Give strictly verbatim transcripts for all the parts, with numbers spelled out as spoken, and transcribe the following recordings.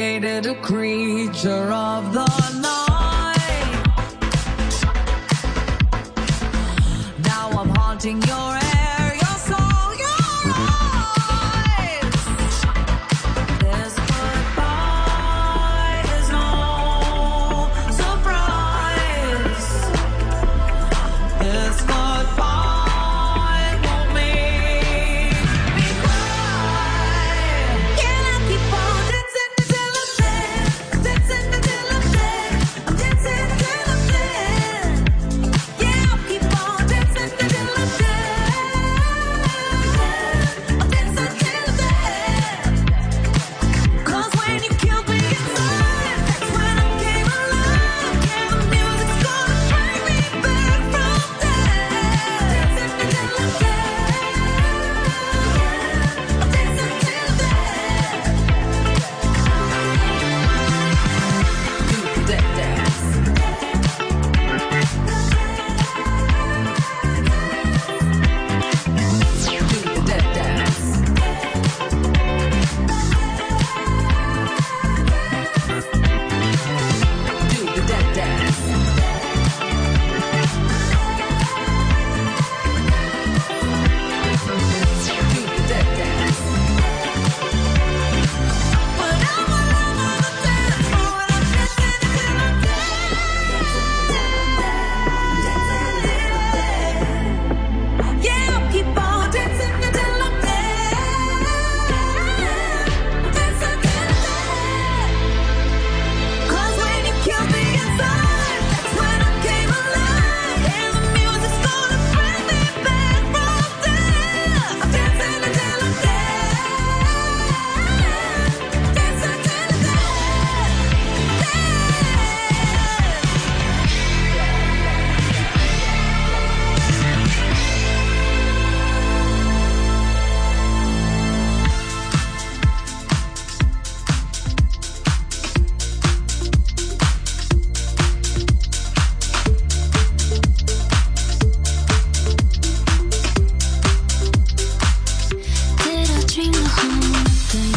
created a creature of the night. Now I'm haunting your air, your soul, your eyes. This goodbye is no surprise. This goodbye won't make me cry. Can I keep on dancing until I'm dead? Dancing until I'm dead. I'm dancing until I'm dead. Yeah, I'll keep on dancing until I'm dead. I'm dancing till I'm dead. 'Cause when you killed me inside, that's when I came alive. Yeah, the music's gonna bring me back from death. Dancing until I'm dead. I'm dancing till I'm dead. Do the dead dance. Do the dead dance. Do the dead dance. Do the dead dance. But I'm all over the dance floor and I'm dancing until I'm dead. Yeah, I'll keep on dancing until I'm dead. Dancing till I'm dead. 'Cause when you killed me inside, that's when I came alive. And the music's gonna bring me back from death. I'm dancing until I'm dead. Dancing till I'm dead. Did I dream the whole thing?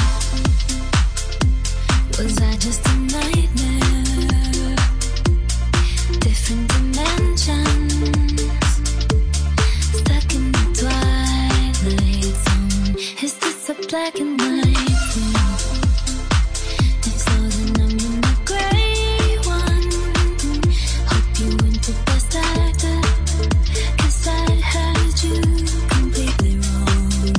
Was I just a nightmare? Different dimensions, stuck in the twilight zone. Is this a black and white film? If so, then I'm in the gray one. Hope you went the best actor, 'cause I heard you completely wrong.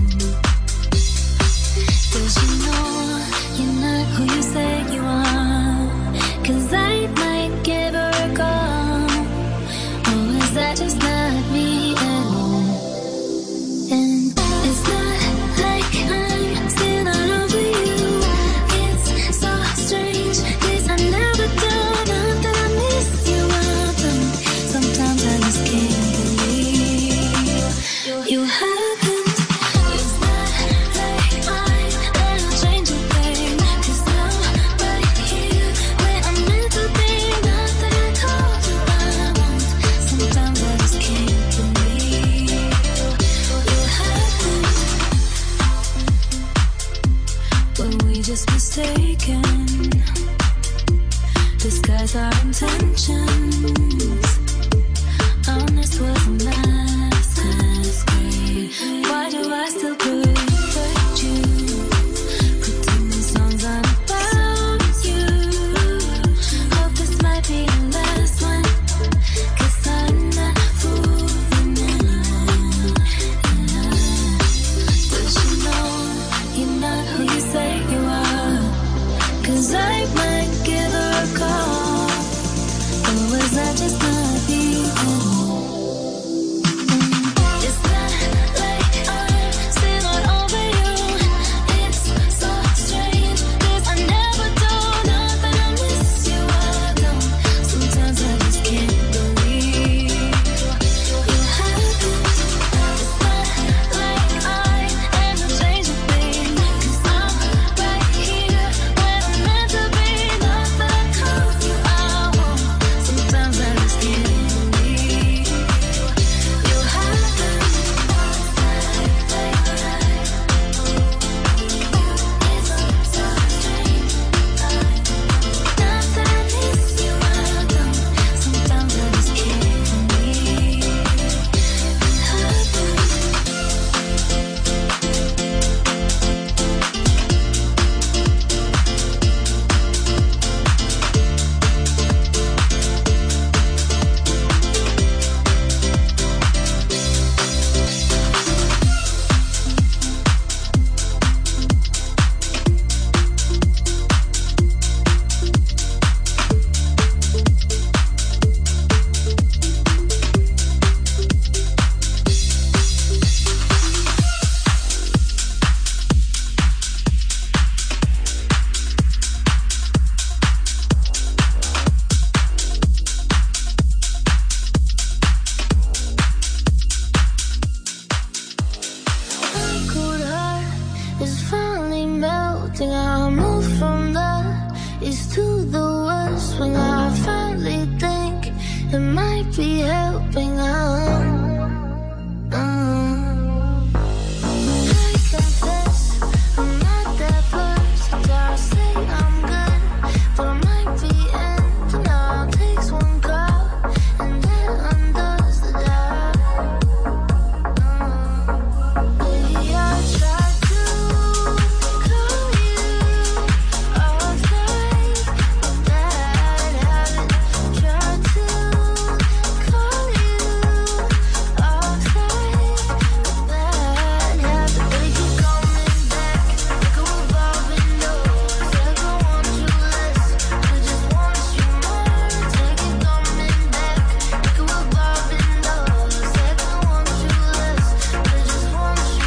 Does you know you're not who you say you are? 'Cause I might give her a call. Or is that just not me at all? And it's not like I'm still not over you. It's so strange, 'cause I never do. Not that I miss you often. Sometimes I just can't believe you happened. It's not like I'm gonna change a thing. 'Cause now right here where I'm meant to be. Not that I told you I won't. Sometimes I just can't believe you happened. Were we just mistaken? Disguise our intentions. Honest was a masquerade. Why do I still protect you? Pretend these songs aren't about you. Hope this might be the last one. 'Cause I'm not fooling anyone. Does you know you're not who you say you are? 'Cause I might give her a call. Or was that just not me? It's not like I'm thing I moved from the east to the west when I finally think it might be helping out. Uh, I confess I'm not that person. I say I'm good, but I might be ending up. Takes one call and then undoes the job. Uh, maybe I tried to call you outside, but that habit. Tried to call you outside, but that habit. They keep coming back like a revolving door. Like I want you less, I just want you more. They keep coming back like a revolving door. Like I want you less, I just want you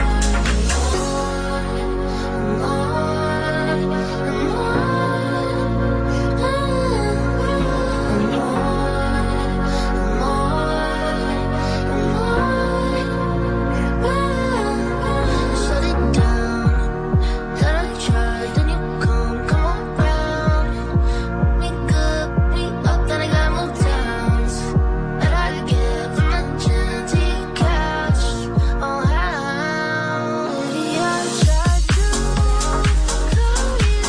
Shut it down. That I tried, then you come, come around. We good, we up, then I got more towns that I give from the gym to your couch. Oh, how? Maybe I tried to call you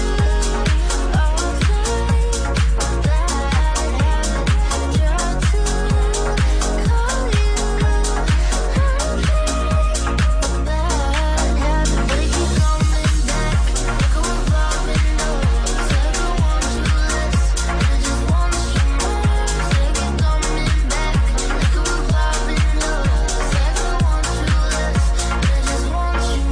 outside, but that habit. Tried to call you outside, but that habit. They keep coming back like a revolving door. Like I want you less, I just want you more. They keep coming back like a revolving door. Like I want you less, I just want you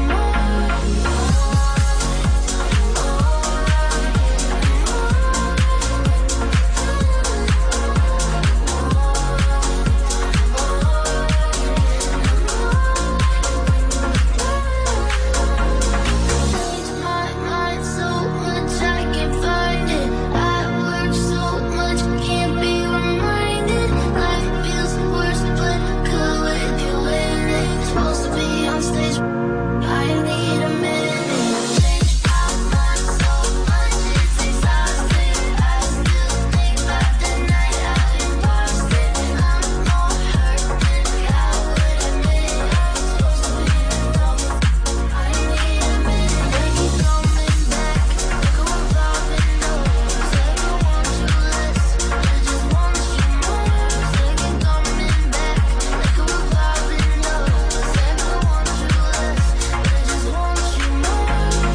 Changed my mind so much I can't find it. I work so much, can't be reminded. Life feels worse, but good with you in it. Supposed to be on stage, I need a minute. Changed my mind so much, it's exhausting. I still think about the night out in Boston. I'm more hurt than I would admit. I'm supposed to be enough. I need a minute. They keep coming back like a revolving door. Like I want you less, I just want you more. They keep coming back like a revolving door. Like I want you less, I just want you more.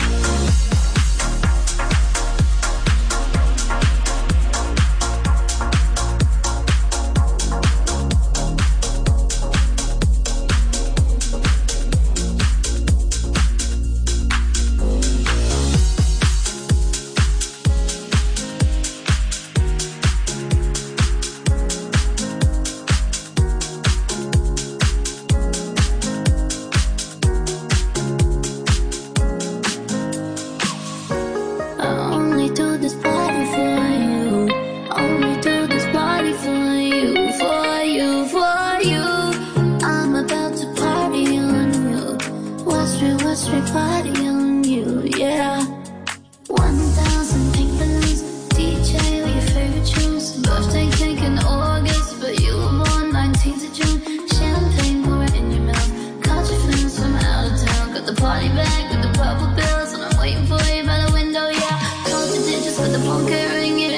I only do this party for you. Only do this party for you, for you, for you. I'm about to party on you. West Street, West Street, party on you, yeah. One thousand pink balloons, D J with your favorite tunes. Birthday cake in August, but you were born nineteenth of June. Champagne pouring in your mouth. Caught your friends from out of town. Got the party bag with the purple bills, and I'm waiting for you by the window, yeah. Count the digits with the phone kept ringing.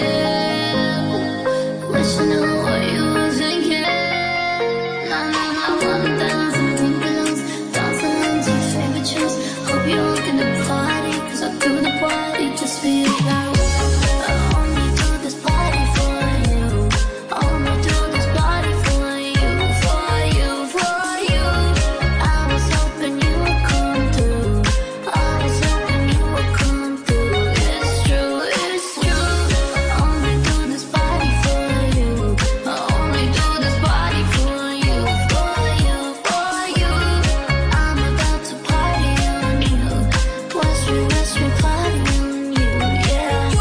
Wish I knew what you were thinking. Nah, nah, nah, one thousand pink balloons, dancing into your favorite tunes. Hope you're looking to party, 'cause I do the party just for you. I only do this party for you. Only do this party for you, for you, for you. I was hoping you would come through. I was hoping you would come through. It's true, it's true. Only do this party for you. I only do this party for you, for you, for you. I'm about to party on you. West Street, West Street, party on you, yeah.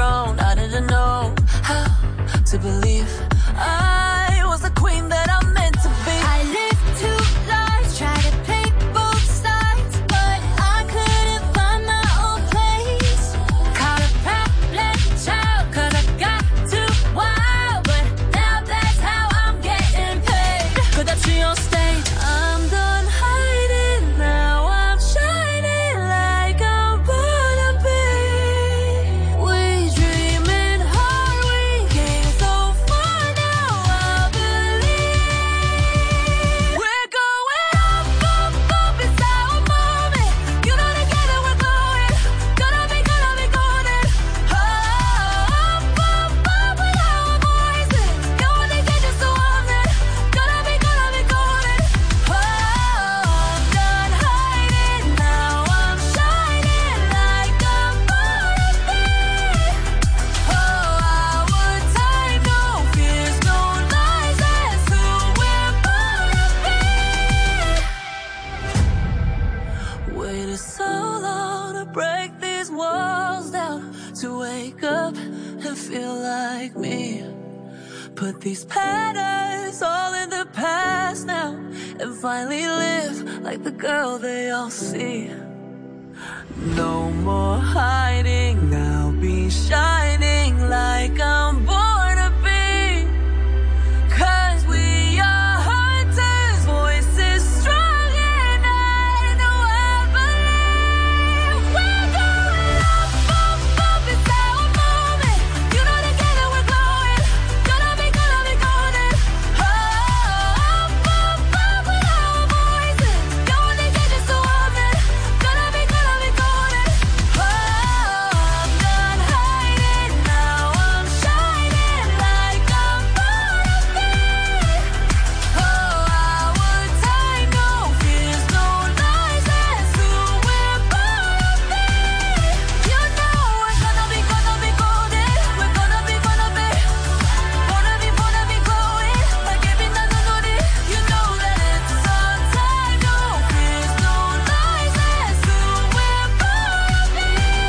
grown. I didn't know how to believe I was the queen that I'm meant to be. I lived two lives, tried to play both sides, but I couldn't find my own place. Caught a problem child, cause I got too wild, but now that's how I'm getting paid. Could that she on stage? I'm done hiding, now I'm shining like I'm born to be. We dreaming hard, we came so far, now I believe we're going up, up, up, it's our moment. You know together we're glowing, gonna be, gonna be golden. Oh, up, up, up with our voices. You want to get just so often, gonna be, gonna be golden. Oh, I'm done hiding, now I'm shining like I'm born to be. Oh, our time, no fears, no lies, that's who we're born to be. Waited so long to break these walls down, to wake up and feel like me. Put these patterns all in the past now, and finally live like the girl they all see. No more hiding, I'll be shining like I'm born to be. Cause we are hunters, voices strong, and I know I believe we're going up, up, up, it's our moment. You know together we're glowing, gonna be, gonna be golden. Oh, up, up, up with our voices. You want to get just so often, gonna be, gonna be golden. Oh, I'm done hiding, now I'm shining like I'm born to be. Oh, our time, no fears, no lies, that's who we're born to be. You know we're gonna be, gonna be golden. We're gonna be, gonna be, wanna be, wanna be glowing like every night I know it. You know that it's our time, no fears, no lies, that's who we're born to be.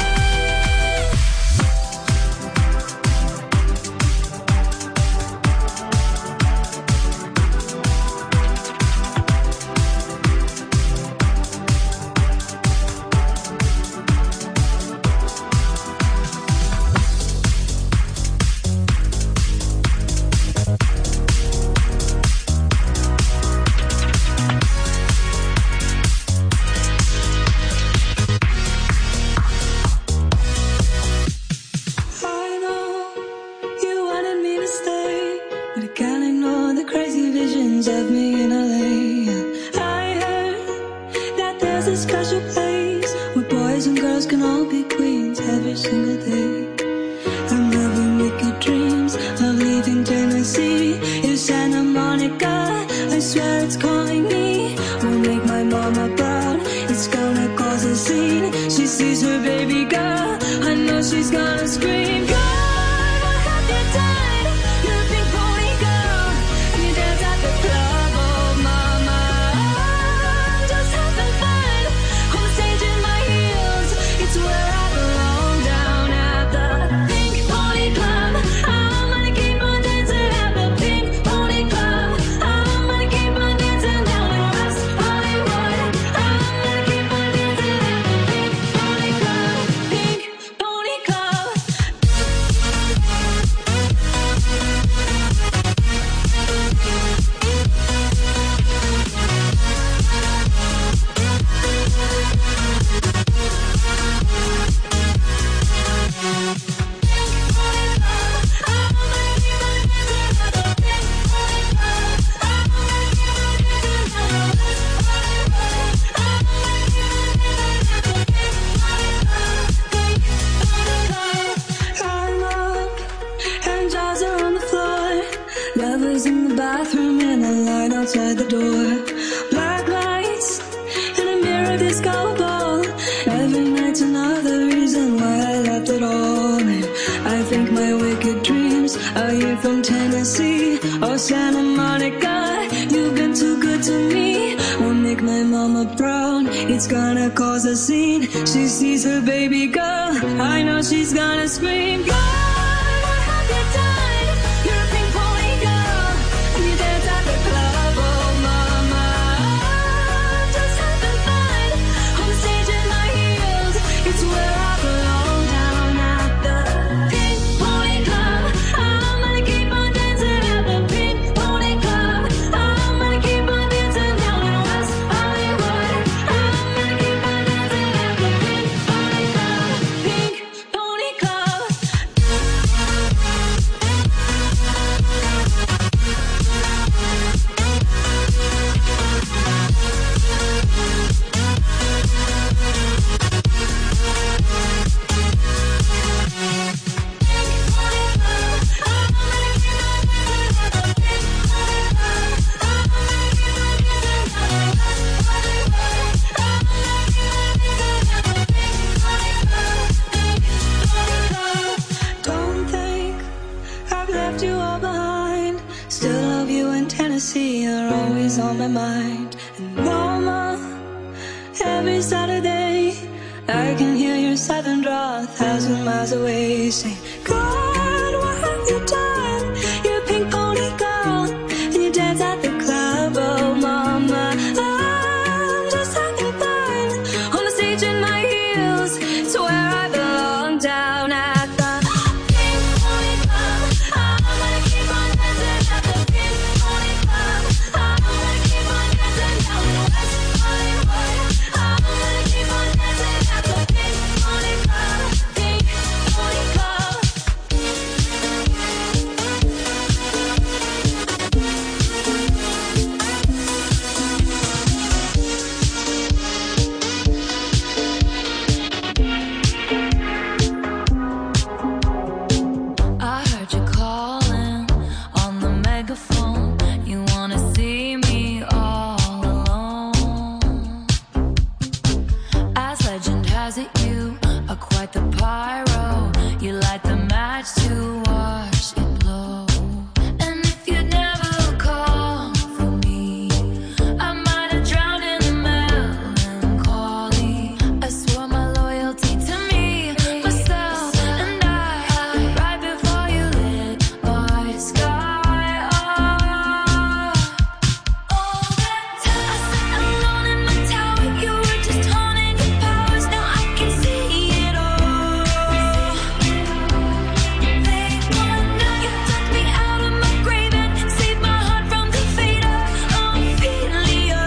I know you wanted me to stay, but I can't ignore the crazy visions of me in L A. I heard that there's a special place where boys and girls can all be queens every single day. I'm having wicked dreams of leaving Tennessee. It's Santa Monica, I swear it's calling me. Won't make my mama proud, it's gonna cause a scene. She sees her baby girl, I know she's gonna scream. God, what have you done? You're a pink pony girl, and you dance at the club. Oh mama, I'm just having fun on stage in my heels. It's where I belong, down at the Pink Pony Club. I'm gonna keep on dancing at the Pink Pony Club. I'm gonna keep on dancing down in West Hollywood. I'm gonna keep on dancing at the Pink Pony Club. Pink Pony Club. I'm up, and jaws are on the floor. Lovers in the bathroom, and a line outside the door. Black lights in a mirror disco ball. Every night's another reason why I left it all. And I think my wicked dreams are you from Tennessee or Santa Monica. You've been too good to me. Won't make my mama proud, it's gonna cause a scene. She sees her baby girl, I know she's gonna scream. God, on my mind. And mama, every Saturday I can hear your southern draw a thousand miles away, saying, God, what have you done? You're a pink pony girl, and you dance at the club. Oh mama, I'm just having fun on the stage in my heels. It's where I belong, down at the Pink Pony Club. I'm gonna keep on dancing at the Pink Pony Club. I'm gonna keep on dancing down in West Hollywood. I'm gonna keep on dancing at the Pink Pony Club. Pink Pony Club. I heard you calling on the megaphone. You wanna see me all alone. As legend has it, you are quite the pyro. You light the match to watch it blow. And if you'd never called for me, I might have drowned in the melancholy. I swore my loyalty to me, myself, and I, right before you lit my sky up. All that time I sat alone in my tower, you were just haunting your powers. Now I can see it all. They wanna, you took me out of my grave and saved my heart from the fate of Ophelia.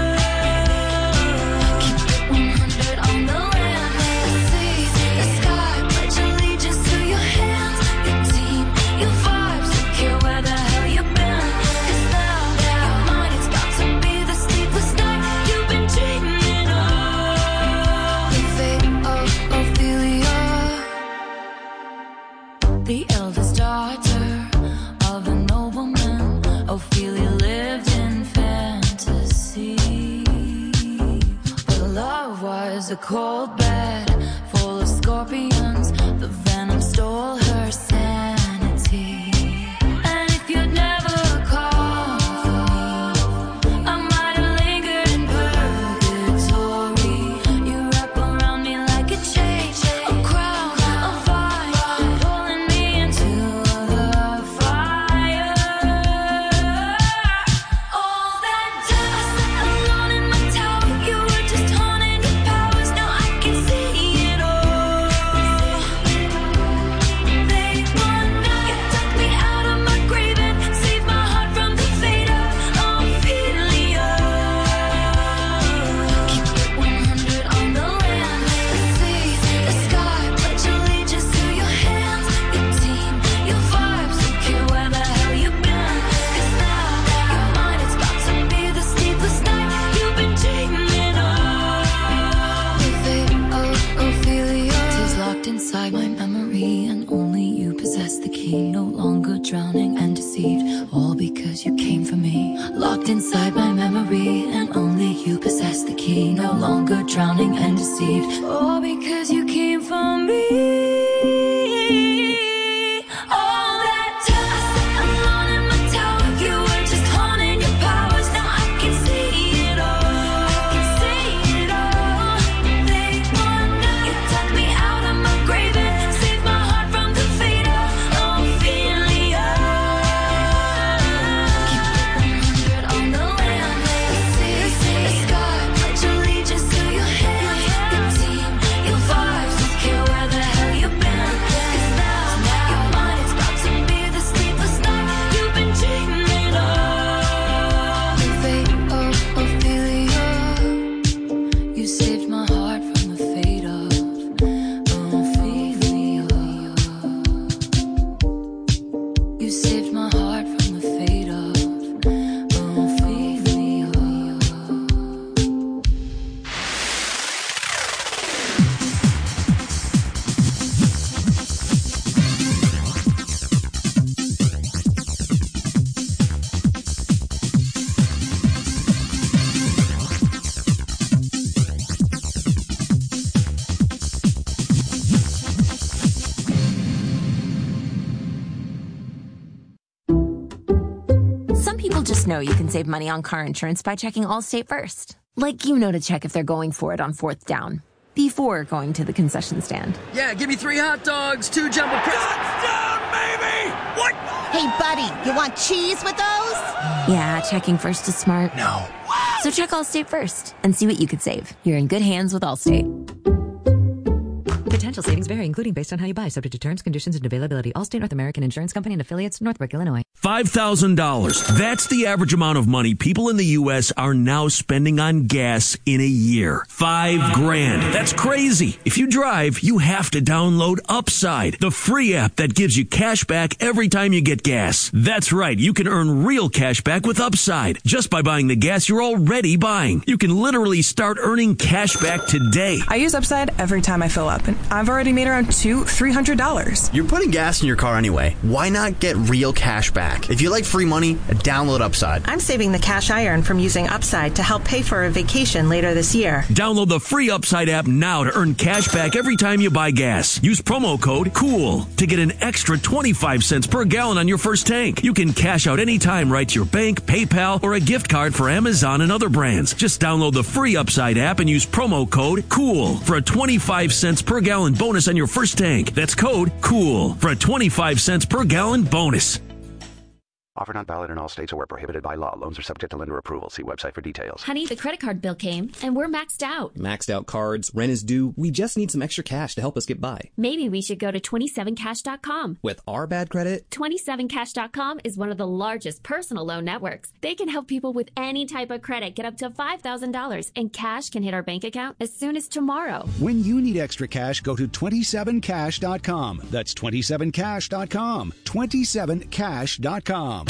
Keep it one hundred on the land, the sea, the sky. Pledge allegiance to your hands, your team, your vibes. Don't care where the hell you've been, 'cause now your mind is about to be the sleepless night you've been dreaming of. The fate of Ophelia, the eldest daughter of a nobleman. Ophelia lived in fantasy, but love was a cold bed full of scorpions. The venom stole her sanity. And if you'd never called for me, I might have lingered in purgatory. You wrap around me like a chain, a crown, a vine, pulling me into the fire. All that time I sat alone in my tower, you were just haunting your powers. Now I can see it all. They wanna, you took me out of my grave and saved my heart from the fate of Ophelia. Keep it one hundred on the land, the sea, the sky. Pledge allegiance to your hands, your team, your vibes. Don't care where the hell you've been, 'cause now your mind is about to be the sleepless night you've been dreaming of. The fate of Ophelia is locked inside my memory, and only you possess the key. No longer drowning and deceived, all because you came for me. Locked inside my memory, and only you possess the key. No longer drowning and deceived, all because you came for me. All that time I sat alone in my tower, you were just haunting your powers. Now I can see it all. I can see it all. They wanna, you took me out of my grave and saved my heart from the fate of Ophelia. Keep it one hundred on the land, the sea, the sky. Pledge allegiance to your hands, your team, your just know you can save money on car insurance by checking Allstate first. Like you know to check if they're going for it on fourth down before going to the concession stand. Yeah, give me three hot dogs, two jumbo crisps. Touchdown, baby! What? Hey, buddy, you want cheese with those? Yeah, checking first is smart. No. So check Allstate first and see what you could save. You're in good hands with Allstate. Potential savings vary, including based on how you buy, subject to terms, conditions, and availability. Allstate North American Insurance Company and affiliates, Northbrook, Illinois. five thousand dollars. That's the average amount of money people in the U S are now spending on gas in a year. Five grand. That's crazy. If you drive, you have to download Upside, the free app that gives you cash back every time you get gas. That's right. You can earn real cash back with Upside just by buying the gas you're already buying. You can literally start earning cash back today. I use Upside every time I fill up, and I've already made around two, three hundred dollars. You're putting gas in your car anyway. Why not get real cash back? If you like free money, download Upside. I'm saving the cash I earn from using Upside to help pay for a vacation later this year. Download the free Upside app now to earn cash back every time you buy gas. Use promo code COOL to get an extra twenty-five cents per gallon on your first tank. You can cash out anytime right to your bank, PayPal, or a gift card for Amazon and other brands. Just download the free Upside app and use promo code COOL for a twenty-five cents per gallon bonus on your first tank. That's code COOL for a twenty-five cents per gallon bonus. Offer not valid in all states or where prohibited by law. Loans are subject to lender approval. See website for details. Honey, the credit card bill came, and we're maxed out. Maxed out cards, rent is due. We just need some extra cash to help us get by. Maybe we should go to twenty-seven cash dot com. With our bad credit? twenty-seven cash dot com is one of the largest personal loan networks. They can help people with any type of credit get up to five thousand dollars, and cash can hit our bank account as soon as tomorrow. When you need extra cash, go to twenty-seven cash dot com. That's twenty-seven cash dot com. twenty-seven cash dot com.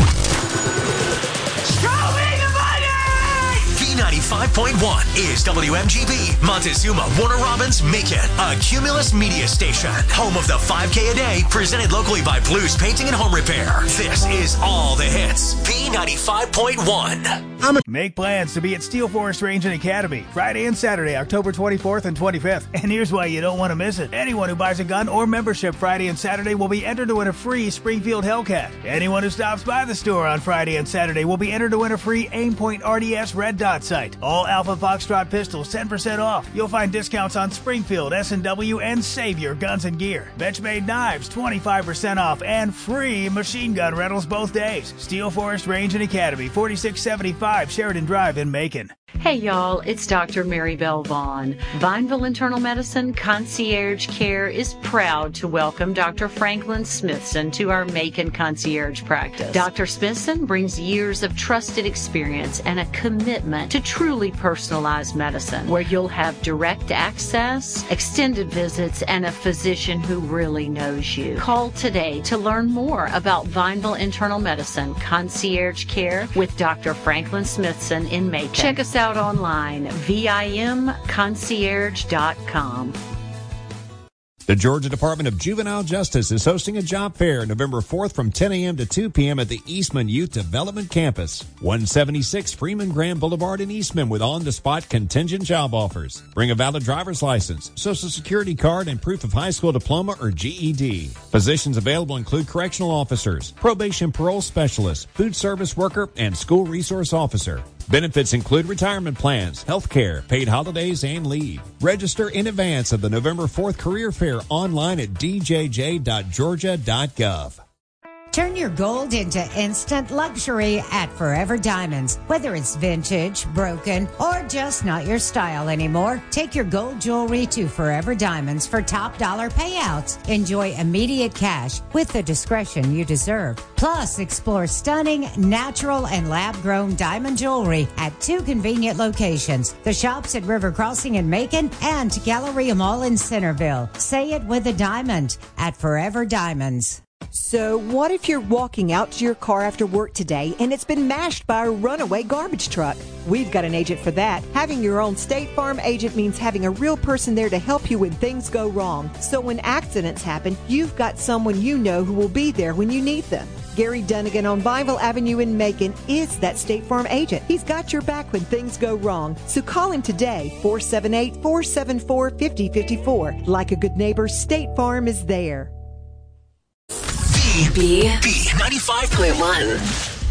Show me the money! B ninety-five point one is W M G B, Montezuma, Warner Robins, Macon, a Cumulus media station. Home of the five K a day, presented locally by Blues Painting and Home Repair. This is all the hits. B ninety-five point one. Make plans to be at Steel Forest Range and Academy Friday and Saturday, October twenty-fourth and twenty-fifth. And here's why you don't want to miss it. Anyone who buys a gun or membership Friday and Saturday will be entered to win a free Springfield Hellcat. Anyone who stops by the store on Friday and Saturday will be entered to win a free Aimpoint R D S Red Dot sight. All Alpha Foxtrot pistols ten percent off. You'll find discounts on Springfield, S and W, and Savior Guns and Gear. Benchmade knives twenty-five percent off and free machine gun rentals both days. Steel Forest Range and Academy, forty-six seventy-five Sheridan Drive in Macon. Hey y'all, it's Doctor Mary Bell Vaughn. Vineville Internal Medicine Concierge Care is proud to welcome Doctor Franklin Smithson to our Macon concierge practice. Doctor Smithson brings years of trusted experience and a commitment to truly personalized medicine, where you'll have direct access, extended visits, and a physician who really knows you. Call today to learn more about Vineville Internal Medicine Concierge Care with Doctor Franklin Smithson in Macon. Check us out online, V I M concierge dot com. The Georgia Department of Juvenile Justice is hosting a job fair November fourth from ten a.m. to two p.m. at the Eastman Youth Development Campus, one seventy-six Freeman Graham Boulevard in Eastman, with on-the-spot contingent job offers. Bring a valid driver's license, social security card, and proof of high school diploma or G E D. Positions available include correctional officers, probation parole specialist, food service worker, and school resource officer. Benefits include retirement plans, health care, paid holidays, and leave. Register in advance of the November fourth career fair online at d j j dot georgia dot gov. Turn your gold into instant luxury at Forever Diamonds. Whether it's vintage, broken, or just not your style anymore, take your gold jewelry to Forever Diamonds for top dollar payouts. Enjoy immediate cash with the discretion you deserve. Plus, explore stunning, natural, and lab-grown diamond jewelry at two convenient locations. The shops at River Crossing in Macon and Galleria Mall in Centerville. Say it with a diamond at Forever Diamonds. So what if you're walking out to your car after work today and it's been mashed by a runaway garbage truck? We've got an agent for that. Having your own State Farm agent means having a real person there to help you when things go wrong. So when accidents happen, you've got someone you know who will be there when you need them. Gary Dunnigan on Vineville Avenue in Macon is that State Farm agent. He's got your back when things go wrong. So call him today, four seven eight, four seven four, five zero five four. Like a good neighbor, State Farm is there. B B ninety-five point one.